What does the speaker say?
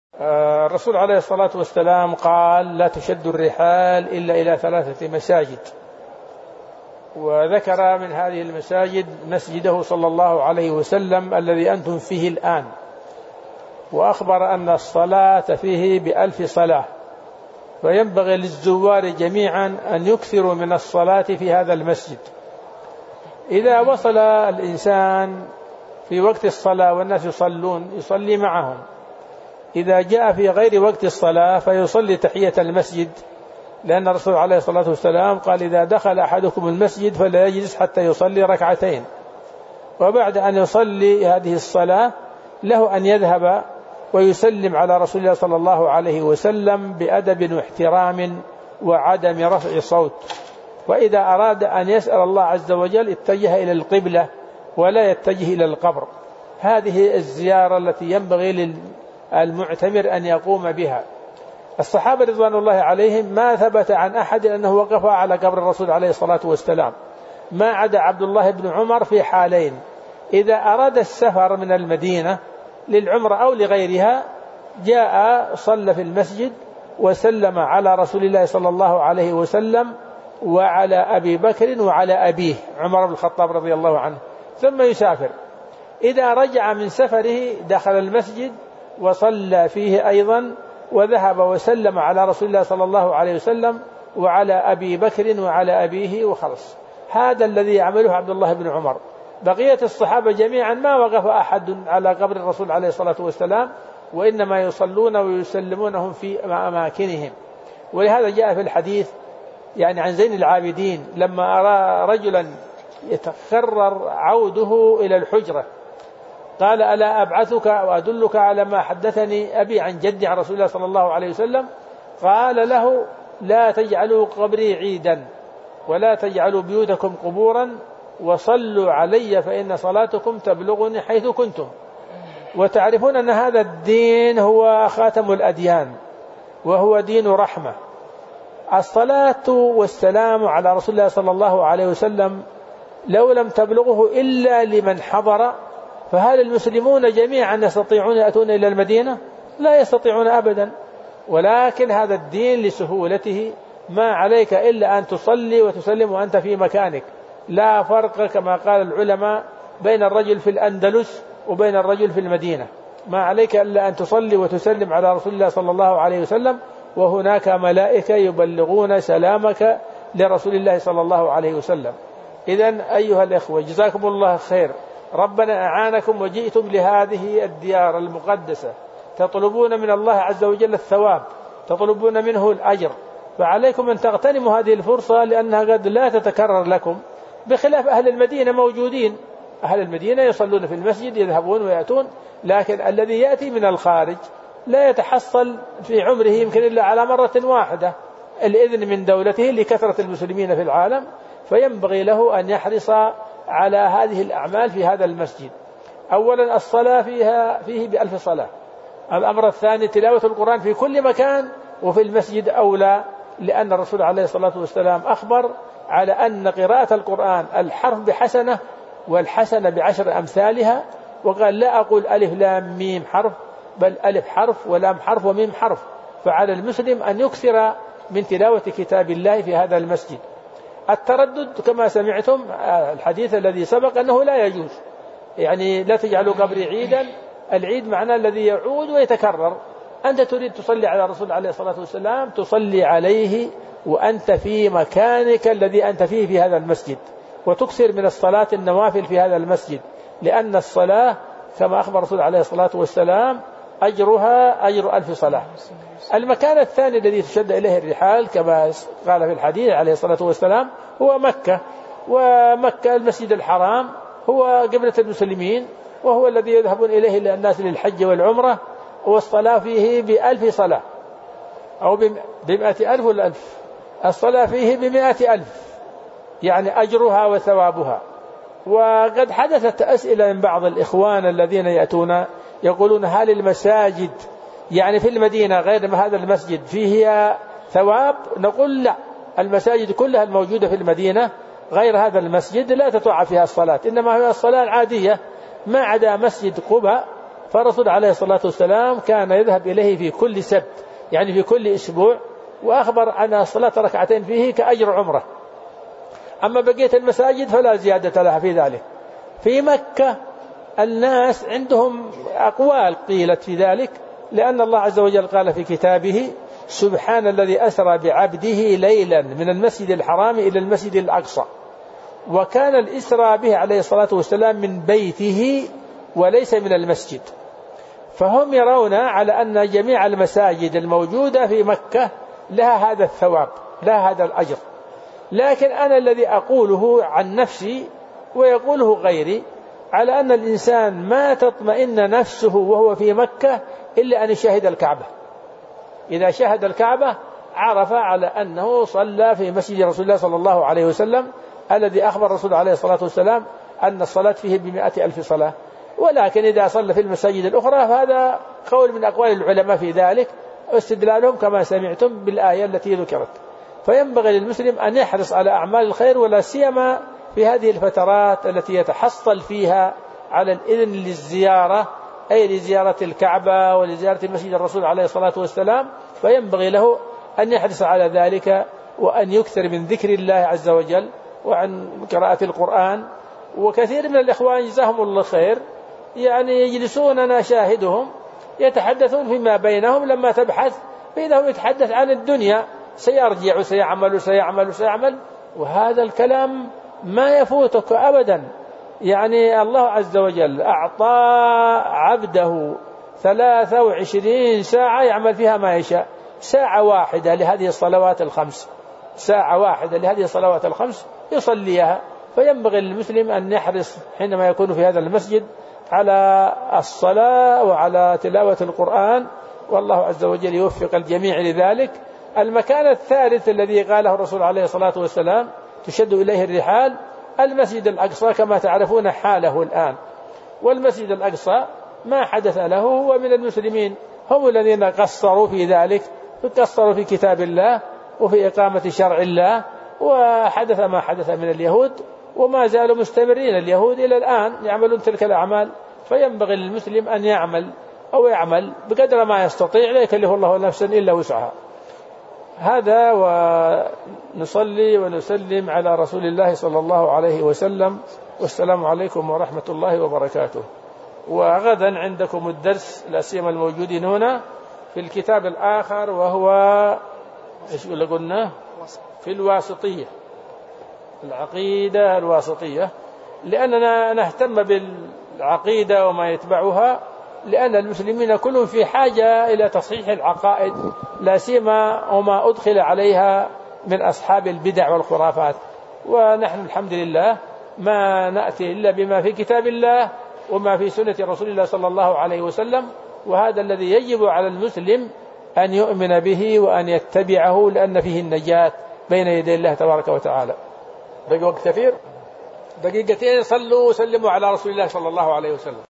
الرسول عليه الصلاة والسلام قال: لا تشد الرحال إلا إلى 3 مساجد، وذكر من هذه المساجد مسجده صلى الله عليه وسلم الذي أنتم فيه الآن، وأخبر أن الصلاة فيه ب1000 صلاة، فينبغي للزوار جميعا أن يكثروا من الصلاة في هذا المسجد. إذا وصل الإنسان في وقت الصلاة والناس يصلون يصلي معهم، إذا جاء في غير وقت الصلاة فيصلي تحية المسجد، لأن الرسول عليه الصلاة والسلام قال: إذا دخل أحدكم المسجد فلا يجلس حتى يصلي 2 ركعتين، وبعد أن يصلي هذه الصلاة له أن يذهب ويسلم على رسول الله صلى الله عليه وسلم بأدب واحترام وعدم رفع صوت. وإذا أراد أن يسأل الله عز وجل اتجه إلى القبلة ولا يتجه إلى القبر. هذه الزيارة التي ينبغي للمعتمر أن يقوم بها. الصحابة رضوان الله عليهم ما ثبت عن أحد أنه وقف على قبر الرسول عليه الصلاة والسلام، ما عدا عبد الله بن عمر في حالين: إذا أراد السفر من المدينة للعمرة أو لغيرها جاء صلى في المسجد وسلم على رسول الله صلى الله عليه وسلم وعلى أبي بكر وعلى أبيه عمر بن الخطاب رضي الله عنه، ثم يسافر. إذا رجع من سفره دخل المسجد وصلى فيه أيضا، وذهب وسلم على رسول الله صلى الله عليه وسلم وعلى أبي بكر وعلى أبيه وخلص. هذا الذي يعمله عبد الله بن عمر. بقية الصحابة جميعا ما وقف أحد على قبر الرسول عليه الصلاة والسلام، وإنما يصلون ويسلمونهم في أماكنهم. ولهذا جاء في الحديث عن زين العابدين لما أرى رجلا يتكرر عوده إلى الحجرة قال: ألا أبعثك وأدلك على ما حدثني أبي عن جدي عن رسول الله صلى الله عليه وسلم؟ قال له: لا تجعلوا قبري عيدا ولا تجعلوا بيوتكم قبورا وصلوا علي فإن صلاتكم تبلغني حيث كنتم. وتعرفون أن هذا الدين هو خاتم الأديان وهو دين رحمة. الصلاة والسلام على رسول الله صلى الله عليه وسلم لو لم تبلغه إلا لمن حضر، فهل المسلمون جميعا يستطيعون يأتون إلى المدينة؟ لا يستطيعون أبدا. ولكن هذا الدين لسهولته ما عليك إلا أن تصلي وتسلم وأنت في مكانك. لا فرق كما قال العلماء بين الرجل في الأندلس وبين الرجل في المدينة، ما عليك إلا أن تصلي وتسلم على رسول الله صلى الله عليه وسلم، وهناك ملائكة يبلغون سلامك لرسول الله صلى الله عليه وسلم. إذن أيها الإخوة جزاكم الله خير، ربنا أعانكم وجئتم لهذه الديار المقدسة تطلبون من الله عز وجل الثواب، تطلبون منه الأجر، فعليكم أن تغتنموا هذه الفرصة لأنها قد لا تتكرر لكم، بخلاف أهل المدينة موجودين. أهل المدينة يصلون في المسجد يذهبون ويأتون، لكن الذي يأتي من الخارج لا يتحصل في عمره يمكن إلا على مرة واحدة الإذن من دولته لكثرة المسلمين في العالم، فينبغي له أن يحرص على هذه الأعمال في هذا المسجد. أولا الصلاة فيه ب1000 صلاة. الأمر الثاني تلاوة القرآن في كل مكان، وفي المسجد أولى، لأن الرسول عليه الصلاة والسلام أخبر على أن قراءة القرآن الحرف بحسنة والحسنة ب10 أمثالها، وقال: لا أقول ألف لام ميم حرف، بل ألف حرف ولام حرف وميم حرف. فعلى المسلم أن يكثر من تلاوة كتاب الله في هذا المسجد. التردد كما سمعتم الحديث الذي سبق أنه لا يجوز، لا تجعلوا قبري عيدا. العيد معناه الذي يعود ويتكرر. أنت تريد تصلي على الرسول عليه الصلاة والسلام، تصلي عليه وأنت في مكانك الذي أنت فيه في هذا المسجد، وتكثر من الصلاة النوافل في هذا المسجد، لأن الصلاة كما أخبر الرسول عليه الصلاة والسلام أجرها أجر 1000 صلاة. المكان الثاني الذي تشد إليه الرحال كما قال في الحديث عليه الصلاة والسلام هو مكة. ومكة المسجد الحرام هو قبلة المسلمين، وهو الذي يذهبون إليه الناس للحج والعمرة، والصلاة فيه ب1000 صلاة أو ب100,000 ولا 1000. الصلاة فيه ب100,000، أجرها وثوابها. وقد حدثت أسئلة من بعض الإخوان الذين يأتون يقولون: هل المساجد في المدينة غير هذا المسجد فيه ثواب؟ نقول: لا، المساجد كلها الموجودة في المدينة غير هذا المسجد لا تطاع فيها الصلاة، إنما هي الصلاة العادية، ما عدا مسجد قباء فالرسول عليه الصلاة والسلام كان يذهب إليه في كل سبت، يعني في كل أسبوع، وأخبر أن الصلاة ركعتين فيه كأجر عمرة. أما بقية المساجد فلا زيادة لها في ذلك. في مكة الناس عندهم أقوال قيلت في ذلك، لأن الله عز وجل قال في كتابه: سبحان الذي أسرى بعبده ليلا من المسجد الحرام إلى المسجد الأقصى. وكان الإسرى به عليه الصلاة والسلام من بيته وليس من المسجد. فهم يرون على أن جميع المساجد الموجودة في مكة لها هذا الثواب، لها هذا الأجر. لكن أنا الذي أقوله عن نفسي ويقوله غيري، على أن الإنسان ما تطمئن نفسه وهو في مكة إلا أن يشاهد الكعبة. إذا شاهد الكعبة عرف على أنه صلى في مسجد رسول الله صلى الله عليه وسلم، الذي أخبر الرسول عليه الصلاة والسلام أن الصلاة فيه ب100,000 صلاة. ولكن إذا صلى في المساجد الأخرى فهذا قول من أقوال العلماء في ذلك، واستدلالهم كما سمعتم بالآية التي ذكرت. فينبغي للمسلم أن يحرص على أعمال الخير، ولا سيما في هذه الفترات التي يتحصل فيها على الإذن للزيارة، أي لزيارة الكعبة ولزيارة مسجد الرسول عليه الصلاة والسلام. فينبغي له أن يحرص على ذلك، وأن يكثر من ذكر الله عز وجل وعن قراءة القرآن. وكثير من الإخوان جزاهم الله خير يعني يجلسون أنا شاهدهم يتحدثون فيما بينهم، لما تبحث فإذا هو يتحدث عن الدنيا، سيرجع وسيعمل، وهذا الكلام ما يفوتك أبدا. يعني الله عز وجل أعطى عبده 23 ساعة يعمل فيها ما يشاء، ساعة واحدة لهذه الصلوات الخمس، ساعة واحدة لهذه الصلوات الخمس يصليها. فينبغي للمسلم أن يحرص حينما يكون في هذا المسجد على الصلاة وعلى تلاوة القرآن، والله عز وجل يوفق الجميع لذلك. المكان الثالث الذي قاله الرسول عليه الصلاة والسلام تشد إليه الرحال، المسجد الأقصى كما تعرفون حاله الآن. والمسجد الأقصى ما حدث له، ومن المسلمين هم الذين قصروا في ذلك، قصروا في كتاب الله وفي إقامة شرع الله، وحدث ما حدث من اليهود، وما زالوا مستمرين اليهود إلى الآن يعملون تلك الأعمال. فينبغي للمسلم أن يعمل بقدر ما يستطيع، لا يكلف الله نفسا إلا وسعها. هذا، ونصلي ونسلم على رسول الله صلى الله عليه وسلم، والسلام عليكم ورحمة الله وبركاته. وغدا عندكم الدرس، لا سيما الموجودين هنا، في الكتاب الآخر، وهو إيش قلنا في الواسطية، العقيدة الواسطية، لأننا نهتم بالعقيدة وما يتبعها، لأن المسلمين كلهم في حاجة إلى تصحيح العقائد، لا سيما وما أدخل عليها من أصحاب البدع والخرافات. ونحن الحمد لله ما نأتي إلا بما في كتاب الله وما في سنة رسول الله صلى الله عليه وسلم، وهذا الذي يجب على المسلم أن يؤمن به وأن يتبعه، لأن فيه النجاة بين يدي الله تبارك وتعالى. بقي وقت كثير، دقيقتين، صلوا وسلموا على رسول الله صلى الله عليه وسلم.